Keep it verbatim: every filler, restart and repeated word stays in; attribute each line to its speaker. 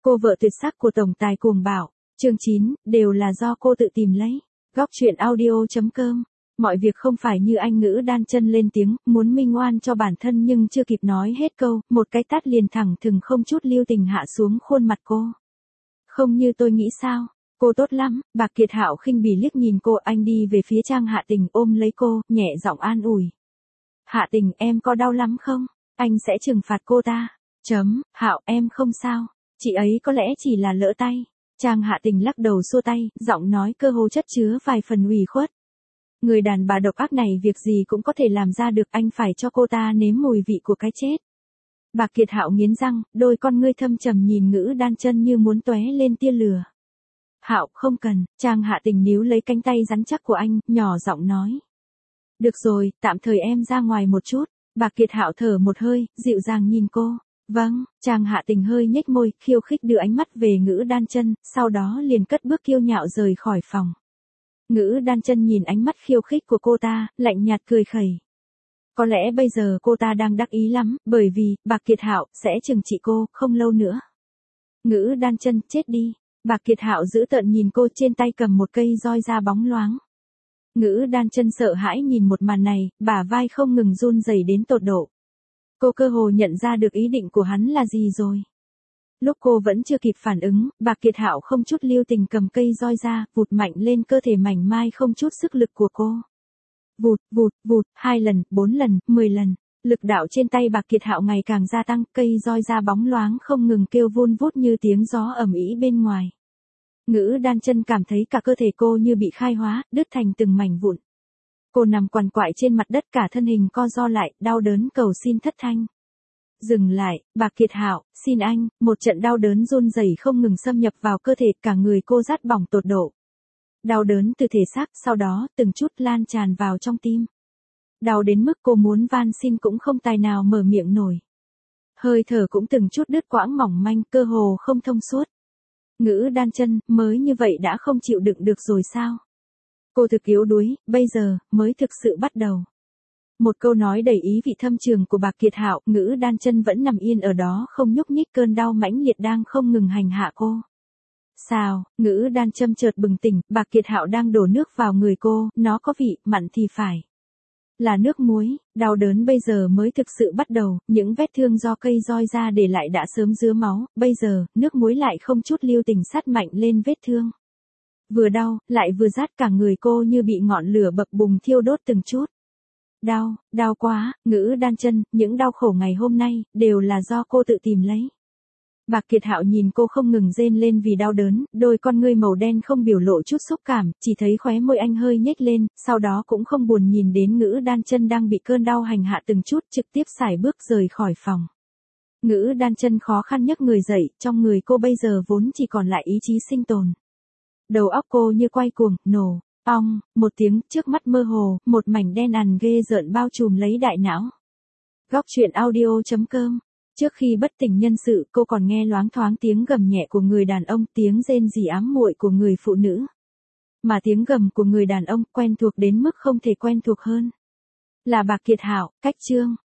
Speaker 1: Cô vợ tuyệt sắc của tổng tài cuồng bạo, chương chín, đều là do cô tự tìm lấy. Góc truyện audio.com. Mọi việc không phải như anh Ngữ đan chân lên tiếng, muốn minh oan cho bản thân nhưng chưa kịp nói hết câu, một cái tát liền thẳng thừng không chút lưu tình hạ xuống khuôn mặt cô. Không như tôi nghĩ sao? Cô tốt lắm, Bạc Kiệt Hạo khinh bỉ liếc nhìn cô, anh đi về phía Trang Hạ Tình ôm lấy cô, nhẹ giọng an ủi. Hạ Tình, em có đau lắm không? Anh sẽ trừng phạt cô ta. Chấm, Hạo, em không sao. Chị ấy có lẽ chỉ là lỡ tay. Trang Hạ Tình lắc đầu xua tay, giọng nói cơ hồ chất chứa vài phần ủy khuất. Người đàn bà độc ác này việc gì cũng có thể làm ra được, anh phải cho cô ta nếm mùi vị của cái chết. Bạc Kiệt Hạo nghiến răng, đôi con ngươi thâm trầm nhìn Ngữ đan chân như muốn tóe lên tia lửa. Hạo, không cần. Trang Hạ Tình níu lấy cánh tay rắn chắc của anh, nhỏ giọng nói. Được rồi, tạm thời em ra ngoài một chút. Bạc Kiệt Hạo thở một hơi, dịu dàng nhìn cô. Vâng. Trang Hạ Tình hơi nhếch môi, khiêu khích đưa ánh mắt về Ngữ đan chân, sau đó liền cất bước kiêu nhạo rời khỏi phòng. Ngữ đan chân nhìn ánh mắt khiêu khích của cô ta, lạnh nhạt cười khẩy. Có lẽ bây giờ cô ta đang đắc ý lắm, bởi vì, Bạc Kiệt Hạo sẽ trừng trị cô, không lâu nữa. Ngữ đan chân, chết đi. Bạc Kiệt Hạo giữ tợn nhìn cô, trên tay cầm một cây roi da bóng loáng. Ngữ đan chân sợ hãi nhìn một màn này, bả vai không ngừng run rẩy đến tột độ. Cô cơ hồ nhận ra được ý định của hắn là gì rồi. Lúc cô vẫn chưa kịp phản ứng, Bạc Kiệt Hạo không chút lưu tình cầm cây roi ra, vụt mạnh lên cơ thể mảnh mai không chút sức lực của cô. Vụt, vụt, vụt, hai lần, bốn lần, mười lần. Lực đạo trên tay Bạc Kiệt Hạo ngày càng gia tăng, cây roi da bóng loáng không ngừng kêu vun vút như tiếng gió ầm ĩ bên ngoài. Ngữ đan chân cảm thấy cả cơ thể cô như bị khai hóa, đứt thành từng mảnh vụn. Cô nằm quằn quại trên mặt đất, cả thân hình co ro lại, đau đớn cầu xin thất thanh. Dừng lại, Bạc Kiệt Hạo, xin anh. Một trận đau đớn run rẩy không ngừng xâm nhập vào cơ thể, cả người cô rát bỏng tột độ. Đau đớn từ thể xác, sau đó từng chút lan tràn vào trong tim. Đau đến mức cô muốn van xin cũng không tài nào mở miệng nổi. Hơi thở cũng từng chút đứt quãng mỏng manh, cơ hồ không thông suốt. Ngữ đan chân, mới như vậy đã không chịu đựng được rồi sao? Cô thực yếu đuối, bây giờ, mới thực sự bắt đầu. Một câu nói đầy ý vị thâm trường của Bạc Kiệt Hạo, Ngữ đan chân vẫn nằm yên ở đó không nhúc nhích, cơn đau mãnh liệt đang không ngừng hành hạ cô. Sao? Ngữ đan châm chợt bừng tỉnh, Bạc Kiệt Hạo đang đổ nước vào người cô, nó có vị, mặn thì phải. Là nước muối, đau đớn bây giờ mới thực sự bắt đầu, những vết thương do cây roi ra để lại đã sớm dứa máu, bây giờ, nước muối lại không chút lưu tình sát mạnh lên vết thương. Vừa đau, lại vừa rát, cả người cô như bị ngọn lửa bập bùng thiêu đốt từng chút. Đau, đau quá. Ngữ đan chân, những đau khổ ngày hôm nay, đều là do cô tự tìm lấy. Bạc Kiệt Hạo nhìn cô không ngừng rên lên vì đau đớn, đôi con ngươi màu đen không biểu lộ chút xúc cảm, chỉ thấy khóe môi anh hơi nhếch lên, sau đó cũng không buồn nhìn đến Ngữ đan chân đang bị cơn đau hành hạ từng chút, trực tiếp sải bước rời khỏi phòng. Ngữ đan chân khó khăn nhấc người dậy, trong người cô bây giờ vốn chỉ còn lại ý chí sinh tồn. Đầu óc cô như quay cuồng, nổ, ong, một tiếng, trước mắt mơ hồ, một mảnh đen ằn ghê rợn bao trùm lấy đại não. Góc truyện audio.com. Trước khi bất tỉnh nhân sự, cô còn nghe loáng thoáng tiếng gầm nhẹ của người đàn ông, tiếng rên rỉ ám muội của người phụ nữ. Mà tiếng gầm của người đàn ông quen thuộc đến mức không thể quen thuộc hơn. Là Bạc Kiệt Hạo, cách chương.